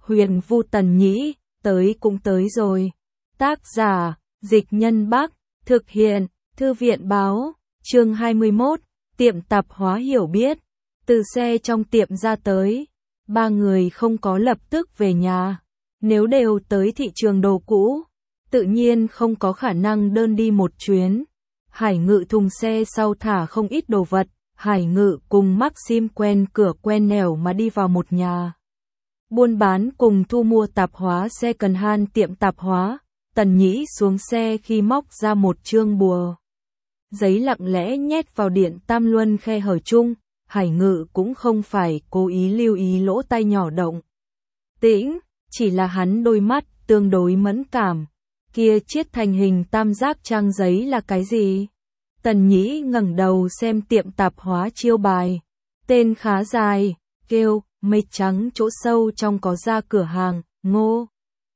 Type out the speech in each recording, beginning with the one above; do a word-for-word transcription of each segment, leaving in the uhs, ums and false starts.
Huyền Vu Tần Nhĩ, tới cũng tới rồi. Tác giả, Dịch Nhân Bắc, thực hiện, Thư viện Báo, chương hai mươi mốt, tiệm tạp hóa hiểu biết. Từ xe trong tiệm ra tới, ba người không có lập tức về nhà. Nếu đều tới thị trường đồ cũ, tự nhiên không có khả năng đơn đi một chuyến. Hải Ngự thùng xe sau thả không ít đồ vật, Hải Ngự cùng Maxim quen cửa quen nẻo mà đi vào một nhà buôn bán cùng thu mua tạp hóa second hand tiệm tạp hóa. Tần Nhĩ xuống xe khi móc ra một chương bùa giấy lặng lẽ nhét vào điện tam luân khe hở chung. Hải Ngự cũng không phải cố ý lưu ý lỗ tai nhỏ động tĩnh, chỉ là hắn đôi mắt tương đối mẫn cảm. Kia chiết thành hình tam giác trang giấy là cái gì? Tần Nhĩ ngẩng đầu xem tiệm tạp hóa chiêu bài, tên khá dài, kêu mây trắng, chỗ sâu trong có ra cửa hàng, Ngô.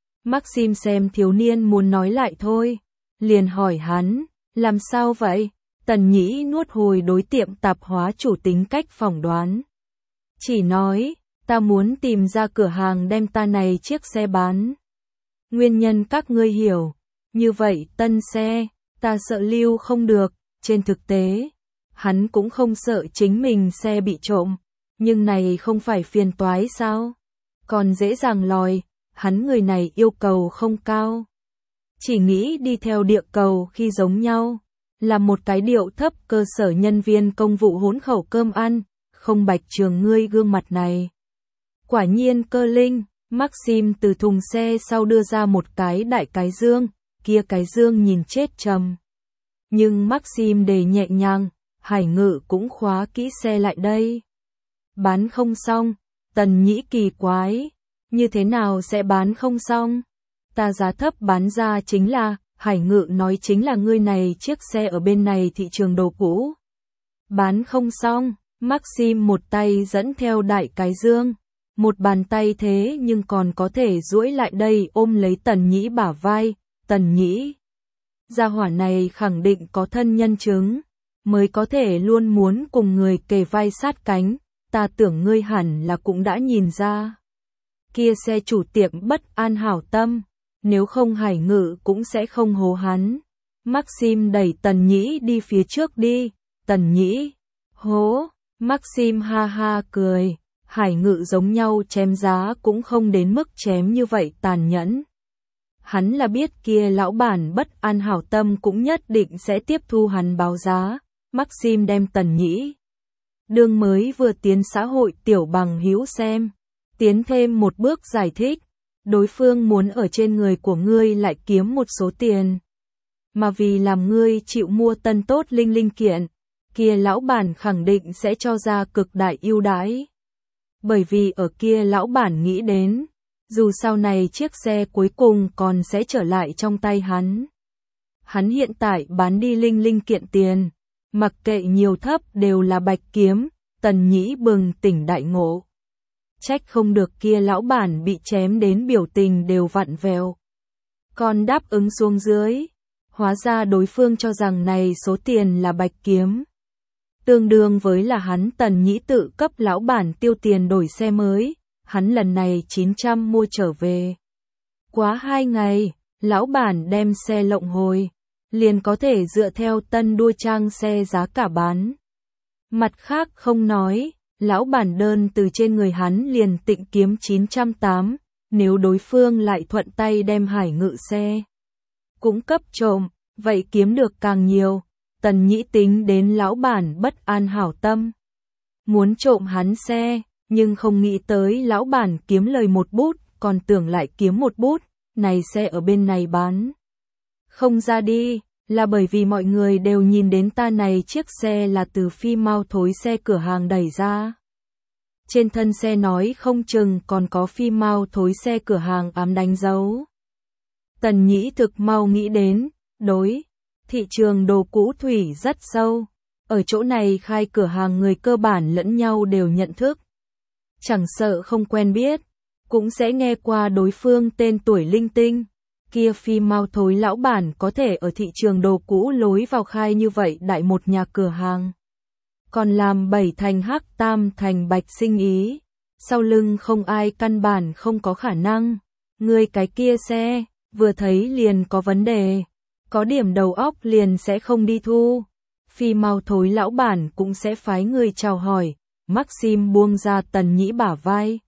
Maxim xem thiếu niên muốn nói lại thôi, liền hỏi hắn, làm sao vậy? Tần Nhĩ nuốt hồi đối tiệm tạp hóa chủ tính cách phỏng đoán. Chỉ nói, ta muốn tìm ra cửa hàng đem ta này chiếc xe bán. Nguyên nhân các ngươi hiểu, như vậy tân xe, ta sợ lưu không được. Trên thực tế, hắn cũng không sợ chính mình xe bị trộm, nhưng này không phải phiền toái sao? Còn dễ dàng lòi, hắn người này yêu cầu không cao. Chỉ nghĩ đi theo địa cầu khi giống nhau, là một cái điệu thấp cơ sở nhân viên công vụ hỗn khẩu cơm ăn, không bạch trường ngươi gương mặt này. Quả nhiên cơ linh, Maxim từ thùng xe sau đưa ra một cái đại cái dương, kia cái dương nhìn chết trầm. Nhưng Maxim đề nhẹ nhàng, Hải Ngự cũng khóa kỹ xe lại đây. Bán không xong, Tần Nhĩ kỳ quái, như thế nào sẽ bán không xong? Ta giá thấp bán ra chính là, Hải Ngự nói chính là ngươi này chiếc xe ở bên này thị trường đồ cũ. Bán không xong, Maxim một tay dẫn theo đại cái dương, một bàn tay thế nhưng còn có thể duỗi lại đây ôm lấy Tần Nhĩ bả vai. Tần Nhĩ, gia hỏa này khẳng định có thân nhân chứng, mới có thể luôn muốn cùng người kề vai sát cánh, ta tưởng ngươi hẳn là cũng đã nhìn ra. Kia xe chủ tiệm bất an hảo tâm, nếu không Hải Ngự cũng sẽ không hố hắn. Maxim đẩy Tần Nhĩ đi phía trước đi, Tần Nhĩ, hố, Maxim ha ha cười, Hải Ngự giống nhau chém giá cũng không đến mức chém như vậy tàn nhẫn. Hắn là biết kia lão bản bất an hảo tâm cũng nhất định sẽ tiếp thu hắn báo giá. Maxim đem Tần Nhĩ đương mới vừa tiến xã hội tiểu bằng hữu xem, tiến thêm một bước giải thích, đối phương muốn ở trên người của ngươi lại kiếm một số tiền, mà vì làm ngươi chịu mua tân tốt linh linh kiện, kia lão bản khẳng định sẽ cho ra cực đại ưu đãi. Bởi vì ở kia lão bản nghĩ đến, dù sau này chiếc xe cuối cùng còn sẽ trở lại trong tay hắn. Hắn hiện tại bán đi linh linh kiện tiền, mặc kệ nhiều thấp đều là bạch kiếm. Tần Nhĩ bừng tỉnh đại ngộ. Trách không được kia lão bản bị chém đến biểu tình đều vặn vẹo. Còn đáp ứng xuống dưới, hóa ra đối phương cho rằng này số tiền là bạch kiếm. Tương đương với là hắn Tần Nhĩ tự cấp lão bản tiêu tiền đổi xe mới. Hắn lần này chín trăm mua trở về. Quá hai ngày, lão bản đem xe lộng hồi, liền có thể dựa theo tân đua trang xe giá cả bán. Mặt khác không nói, lão bản đơn từ trên người hắn liền tịnh kiếm chín trăm tám, nếu đối phương lại thuận tay đem Hải Ngự xe cũng cấp trộm, vậy kiếm được càng nhiều. Tần Nhĩ tính đến lão bản bất an hảo tâm, muốn trộm hắn xe. Nhưng không nghĩ tới lão bản kiếm lời một bút, còn tưởng lại kiếm một bút, này xe ở bên này bán không ra đi, là bởi vì mọi người đều nhìn đến ta này chiếc xe là từ phi mau thối xe cửa hàng đẩy ra. Trên thân xe nói không chừng còn có phi mau thối xe cửa hàng ám đánh dấu. Tần Nhĩ thực mau nghĩ đến, đối, thị trường đồ cũ thủy rất sâu, ở chỗ này khai cửa hàng người cơ bản lẫn nhau đều nhận thức. Chẳng sợ không quen biết, cũng sẽ nghe qua đối phương tên tuổi linh tinh. Kia phi mau thối lão bản có thể ở thị trường đồ cũ lối vào khai như vậy đại một nhà cửa hàng. Còn làm bảy thành hắc tam thành bạch sinh ý. sau lưng không ai căn bản không có khả năng. Ngươi cái kia xe, vừa thấy liền có vấn đề, có điểm đầu óc liền sẽ không đi thu. Phi mau thối lão bản cũng sẽ phái người chào hỏi. Maxim buông ra Tần Nhĩ bả vai.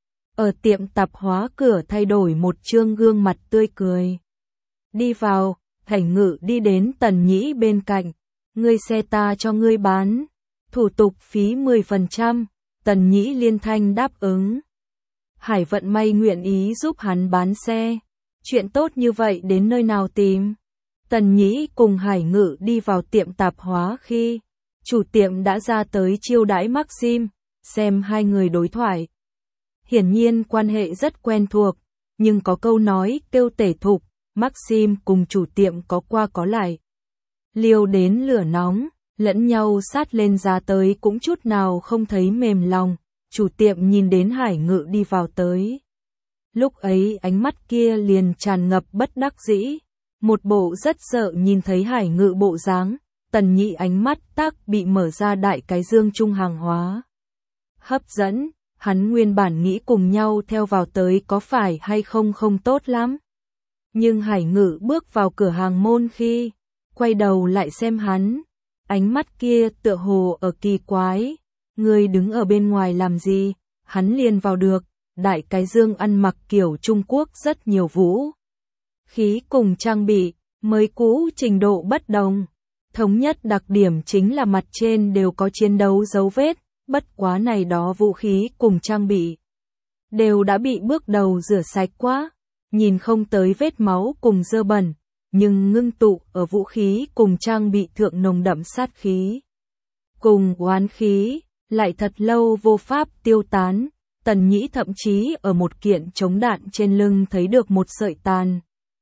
Ở tiệm tạp hóa cửa thay đổi một trương gương mặt tươi cười. Đi vào, Hải Ngự đi đến Tần Nhĩ bên cạnh. Ngươi xe ta cho ngươi bán. Thủ tục phí mười phần trăm. Tần Nhĩ liên thanh đáp ứng. Hải vận may nguyện ý giúp hắn bán xe. Chuyện tốt như vậy đến nơi nào tìm? Tần Nhĩ cùng Hải Ngự đi vào tiệm tạp hóa khi chủ tiệm đã ra tới chiêu đãi Maxim, xem hai người đối thoại. Hiển nhiên quan hệ rất quen thuộc, nhưng có câu nói kêu tể thục, Maxim cùng chủ tiệm có qua có lại. Liêu đến lửa nóng, lẫn nhau sát lên giá tới cũng chút nào không thấy mềm lòng, chủ tiệm nhìn đến Hải Ngự đi vào tới. Lúc ấy ánh mắt kia liền tràn ngập bất đắc dĩ, một bộ rất sợ nhìn thấy Hải Ngự bộ dáng. Tần Nhĩ ánh mắt tác bị mở ra đại cái dương chung hàng hóa. Hấp dẫn, hắn nguyên bản nghĩ cùng nhau theo vào tới có phải hay không không tốt lắm. Nhưng Hải Ngự bước vào cửa hàng môn khi, quay đầu lại xem hắn, ánh mắt kia tựa hồ ở kỳ quái. Người đứng ở bên ngoài làm gì, hắn liền vào được, đại cái dương ăn mặc kiểu Trung Quốc rất nhiều vũ khí cùng trang bị, mới cũ trình độ bất đồng. Thống nhất đặc điểm chính là mặt trên đều có chiến đấu dấu vết, bất quá này đó vũ khí cùng trang bị đều đã bị bước đầu rửa sạch quá, nhìn không tới vết máu cùng dơ bẩn, nhưng ngưng tụ ở vũ khí cùng trang bị thượng nồng đậm sát khí. Cùng oán khí, lại thật lâu vô pháp tiêu tán, Tần Nhĩ thậm chí ở một kiện chống đạn trên lưng thấy được một sợi tàn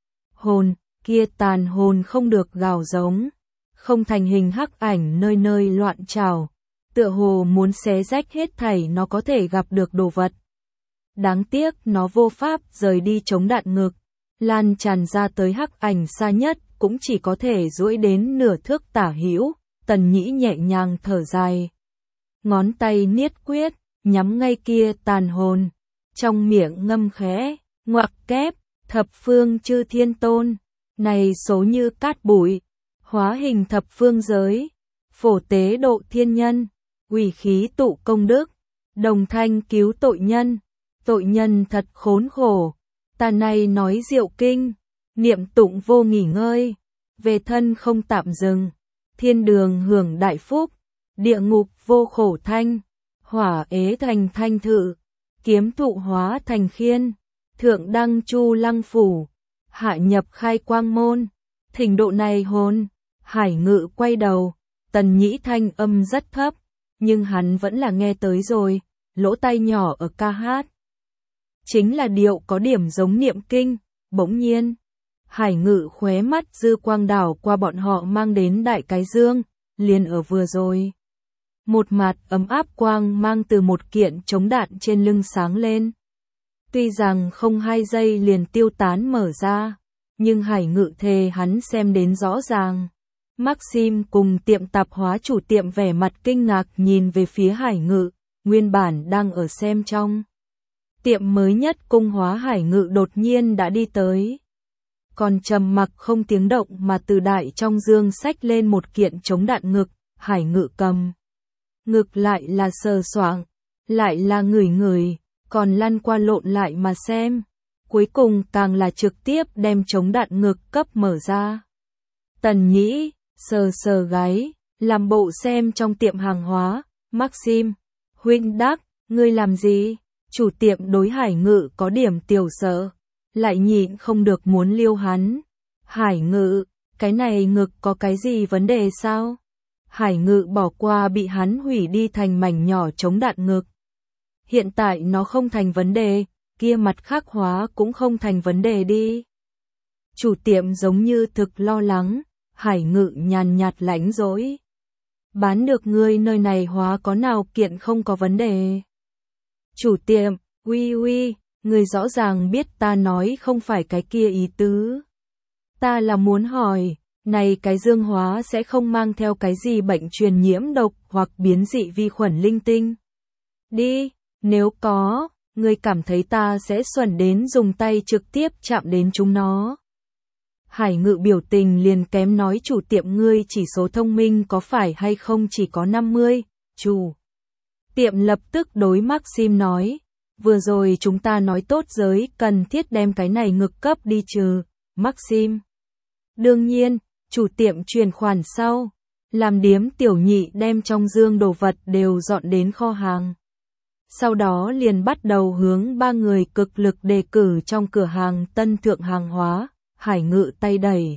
hồn, kia tàn hồn không được gào giống. Không thành hình hắc ảnh nơi nơi loạn trào, tựa hồ muốn xé rách hết thảy nó có thể gặp được đồ vật. Đáng tiếc nó vô pháp rời đi chống đạn ngực, lan tràn ra tới hắc ảnh xa nhất cũng chỉ có thể duỗi đến nửa thước tả hữu. Tần Nhĩ nhẹ nhàng thở dài, ngón tay niết quyết, nhắm ngay kia tàn hồn, trong miệng ngâm khẽ, ngoặc kép, thập phương chư thiên tôn, này số như cát bụi. Hóa hình thập phương giới, phổ tế độ thiên nhân, quỷ khí tụ công đức, đồng thanh cứu tội nhân, tội nhân thật khốn khổ, ta này nói diệu kinh, niệm tụng vô nghỉ ngơi, về thân không tạm dừng, thiên đường hưởng đại phúc, địa ngục vô khổ thanh, hỏa ế thành thanh thự, kiếm thụ hóa thành khiên, thượng đăng chu lăng phủ, hạ nhập khai quang môn, thỉnh độ này hồn. Hải Ngự quay đầu, Tần Nhĩ thanh âm rất thấp, nhưng hắn vẫn là nghe tới rồi, lỗ tai nhỏ ở ca hát. Chính là điệu có điểm giống niệm kinh, bỗng nhiên. Hải Ngự khóe mắt dư quang đảo qua bọn họ mang đến đại cái dương, liền ở vừa rồi. Một mặt ấm áp quang mang từ một kiện chống đạn trên lưng sáng lên. Tuy rằng không hai giây liền tiêu tán mở ra, nhưng Hải Ngự thề hắn xem đến rõ ràng. Maxim cùng tiệm tạp hóa chủ tiệm vẻ mặt kinh ngạc nhìn về phía Hải Ngự, nguyên bản đang ở xem trong. Tiệm mới nhất cung hóa Hải Ngự đột nhiên đã đi tới. Còn trầm mặc không tiếng động mà từ đại trong dương xách lên một kiện chống đạn ngực, Hải Ngự cầm. Ngực lại là sờ soạng, lại là ngửi ngửi, còn lăn qua lộn lại mà xem. Cuối cùng càng là trực tiếp đem chống đạn ngực cấp mở ra. Tần Nhĩ sờ sờ gáy, làm bộ xem trong tiệm hàng hóa. Maxim, huynh đắc, ngươi làm gì? Chủ tiệm đối Hải Ngự có điểm tiểu sợ, lại nhịn không được muốn liêu hắn. Hải Ngự, cái này ngực có cái gì vấn đề sao? Hải Ngự bỏ qua bị hắn hủy đi thành mảnh nhỏ chống đạn ngực. Hiện tại nó không thành vấn đề, kia mặt khác hóa cũng không thành vấn đề đi. Chủ tiệm giống như thực lo lắng, Hải Ngự nhàn nhạt lãnh dỗi. Bán được ngươi nơi này hóa có nào kiện không có vấn đề. Chủ tiệm, uy uy, ngươi rõ ràng biết ta nói không phải cái kia ý tứ. Ta là muốn hỏi, này cái dương hóa sẽ không mang theo cái gì bệnh truyền nhiễm độc hoặc biến dị vi khuẩn linh tinh. Đi, Nếu có, ngươi cảm thấy ta sẽ xuẩn đến dùng tay trực tiếp chạm đến chúng nó. Hải Ngự biểu tình liền kém nói chủ tiệm ngươi chỉ số thông minh có phải hay không chỉ có năm mươi, chủ tiệm lập tức đối Maxim nói, vừa rồi chúng ta nói tốt giới cần thiết đem cái này ngực cấp đi trừ, Maxim. Đương nhiên, chủ tiệm chuyển khoản sau, làm điếm tiểu nhị đem trong dương đồ vật đều dọn đến kho hàng. Sau đó liền bắt đầu hướng ba người cực lực đề cử trong cửa hàng tân thượng hàng hóa, Hải Ngự tay đẩy.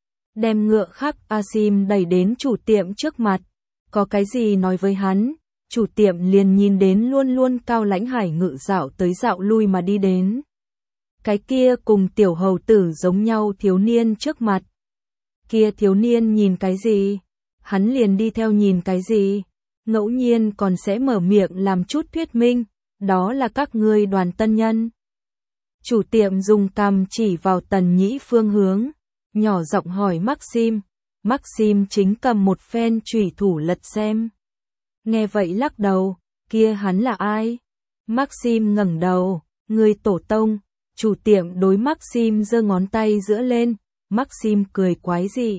Đem ngựa khắc Asim đẩy đến chủ tiệm trước mặt, có cái gì nói với hắn, chủ tiệm liền nhìn đến luôn luôn cao lãnh Hải Ngự dạo tới dạo lui mà đi đến. Cái kia cùng tiểu hầu tử giống nhau thiếu niên trước mặt. Kia thiếu niên nhìn cái gì, hắn liền đi theo nhìn cái gì, ngẫu nhiên còn sẽ mở miệng làm chút thuyết minh, đó là các ngươi Đoàn tân nhân. Chủ tiệm dùng cằm chỉ vào Tần Nhĩ phương hướng, nhỏ giọng hỏi Maxim, Maxim chính cầm một phen chủy thủ lật xem. Nghe vậy lắc đầu, kia hắn là ai? Maxim ngẩng đầu, người tổ tông, chủ tiệm đối Maxim giơ ngón tay giữa lên, Maxim cười quái dị.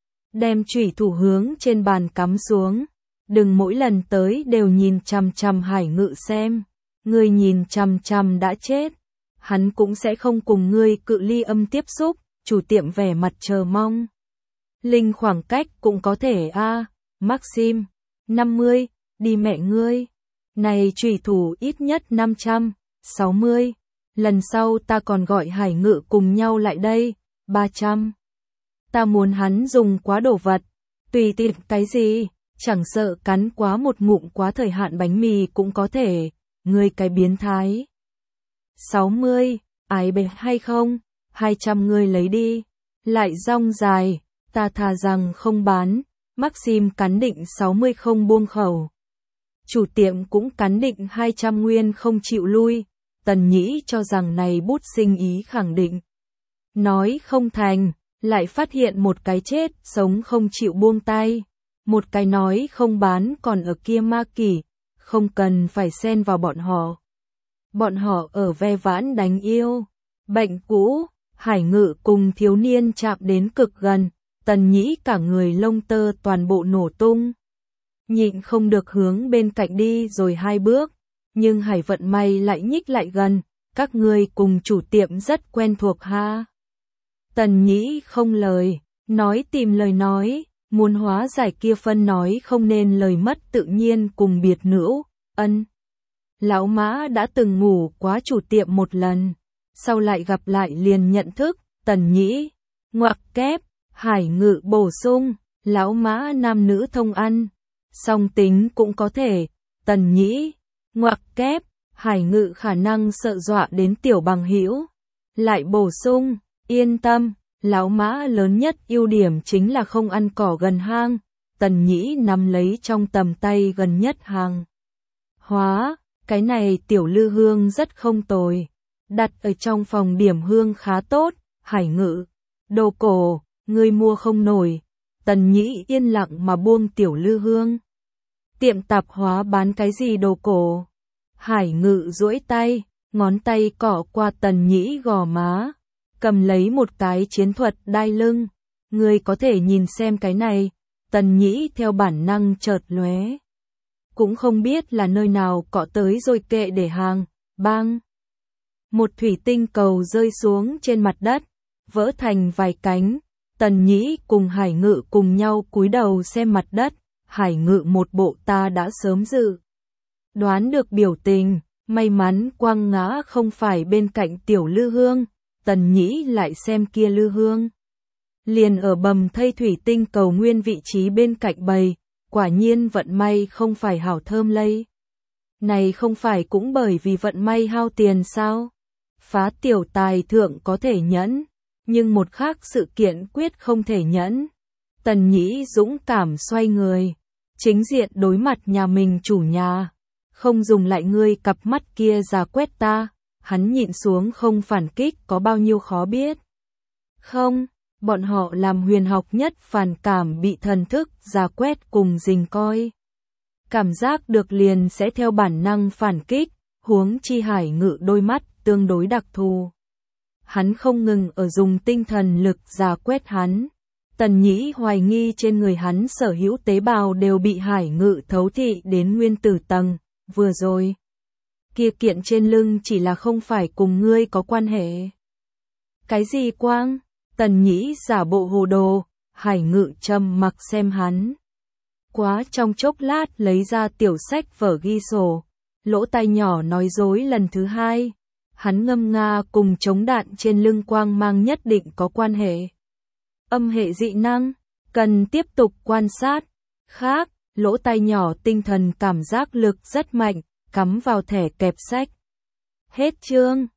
Đem chủy thủ hướng trên bàn cắm xuống, đừng mỗi lần tới đều nhìn chằm chằm Hải Ngự xem, ngươi nhìn chằm chằm đã chết, hắn cũng sẽ không cùng ngươi cự ly âm tiếp xúc, chủ tiệm vẻ mặt chờ mong. Linh khoảng cách cũng có thể a, à, Maxim, năm mươi, đi mẹ ngươi. Này chủy thủ ít nhất năm trăm, sáu mươi, lần sau ta còn gọi Hải Ngự cùng nhau lại đây, ba trăm. Ta muốn hắn dùng quá đồ vật, tùy tiện cái gì, chẳng sợ cắn quá một ngụm quá thời hạn bánh mì cũng có thể, ngươi cái biến thái. sáu mươi, ái bề hay không, hai trăm ngươi lấy đi, lại rong dài, ta thà rằng không bán, Maxim cắn định sáu mươi không buông khẩu. Chủ tiệm cũng cắn định hai trăm nguyên không chịu lui, Tần Nhĩ cho rằng này bút sinh ý khẳng định. Nói không thành, lại phát hiện một cái chết, sống không chịu buông tay. Một cái nói không bán còn ở kia ma kỷ, không cần phải xen vào bọn họ. Bọn họ ở ve vãn đánh yêu. Bệnh cũ, Hải Ngự cùng thiếu niên chạm đến cực gần, Tần Nhĩ cả người lông tơ toàn bộ nổ tung. Nhịn không được hướng bên cạnh đi rồi hai bước, nhưng Hải vận may lại nhích lại gần, các ngươi cùng chủ tiệm rất quen thuộc ha. Tần Nhĩ không lời, nói tìm lời nói, muốn hóa giải kia phân nói không nên lời mất tự nhiên cùng biệt nữ, ân. Lão Mã đã từng ngủ quá chủ tiệm một lần, sau lại gặp lại liền nhận thức, Tần Nhĩ, ngoặc kép, Hải Ngự bổ sung, Lão Mã nam nữ thông ăn, song tính cũng có thể, Tần Nhĩ, ngoặc kép, Hải Ngự khả năng sợ dọa đến tiểu bằng hữu, lại bổ sung, yên tâm, Lão Mã lớn nhất ưu điểm chính là không ăn cỏ gần hang, Tần Nhĩ nắm lấy trong tầm tay gần nhất hàng. Hóa, cái này tiểu lư hương rất không tồi, đặt ở trong phòng điểm hương khá tốt, Hải Ngự, đồ cổ, ngươi mua không nổi, Tần Nhĩ yên lặng mà buông tiểu lư hương. Tiệm tạp hóa bán cái gì đồ cổ? Hải Ngự duỗi tay, ngón tay cọ qua Tần Nhĩ gò má, cầm lấy một cái chiến thuật đai lưng, ngươi có thể nhìn xem cái này, Tần Nhĩ theo bản năng chợt lóe. Cũng không biết là nơi nào cọ tới rồi kệ để hàng, bang. Một thủy tinh cầu rơi xuống trên mặt đất, vỡ thành vài cánh, Tần Nhĩ cùng Hải Ngự cùng nhau cúi đầu xem mặt đất, Hải Ngự một bộ ta đã sớm dự đoán được biểu tình, may mắn quăng ngã không phải bên cạnh tiểu lư hương, Tần Nhĩ lại xem kia lư hương. Liền ở bầm thây thủy tinh cầu nguyên vị trí bên cạnh bầy, quả nhiên vận may không phải hảo thơm lây. Này không phải cũng bởi vì vận may hao tiền sao? Phá tiểu tài thượng có thể nhẫn, nhưng một khác sự kiện quyết không thể nhẫn. Tần Nhĩ dũng cảm xoay người, chính diện đối mặt nhà mình chủ nhà, không dùng lại ngươi cặp mắt kia ra quét ta, hắn nhịn xuống không phản kích có bao nhiêu khó biết. Không, bọn họ làm huyền học nhất phản cảm bị thần thức ra quét cùng rình coi. Cảm giác được liền sẽ theo bản năng phản kích, huống chi Hải Ngự đôi mắt tương đối đặc thù. Hắn không ngừng ở dùng tinh thần lực rà quét hắn. Tần Nhĩ hoài nghi trên người hắn sở hữu tế bào đều bị Hải Ngự thấu thị đến nguyên tử tầng, vừa rồi. Kia kiện trên lưng chỉ là không phải cùng ngươi có quan hệ. Cái gì quang? Tần Nhĩ giả bộ hồ đồ, Hải Ngự trầm mặc xem hắn. Quá trong chốc lát lấy ra tiểu sách vở ghi sổ, lỗ tai nhỏ nói dối lần thứ hai. Hắn ngâm nga cùng chống đạn trên lưng quang mang nhất định có quan hệ. Âm hệ dị năng, cần tiếp tục quan sát. Khác, lỗ tai nhỏ tinh thần cảm giác lực rất mạnh, cắm vào thẻ kẹp sách. Hết chương.